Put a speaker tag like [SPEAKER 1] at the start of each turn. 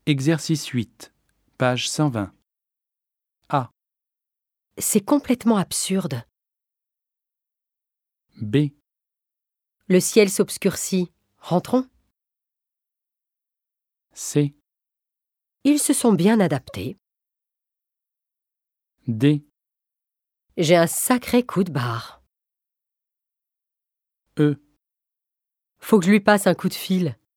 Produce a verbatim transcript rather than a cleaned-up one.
[SPEAKER 1] Exercice huit, page cent vingt. A.
[SPEAKER 2] C'est complètement absurde.
[SPEAKER 1] B.
[SPEAKER 2] Le ciel s'obscurcit. Rentrons.
[SPEAKER 1] C.
[SPEAKER 2] Ils se sont bien adaptés.
[SPEAKER 1] D.
[SPEAKER 2] J'ai un sacré coup de barre.
[SPEAKER 1] E.
[SPEAKER 2] Faut que je lui passe un coup de fil.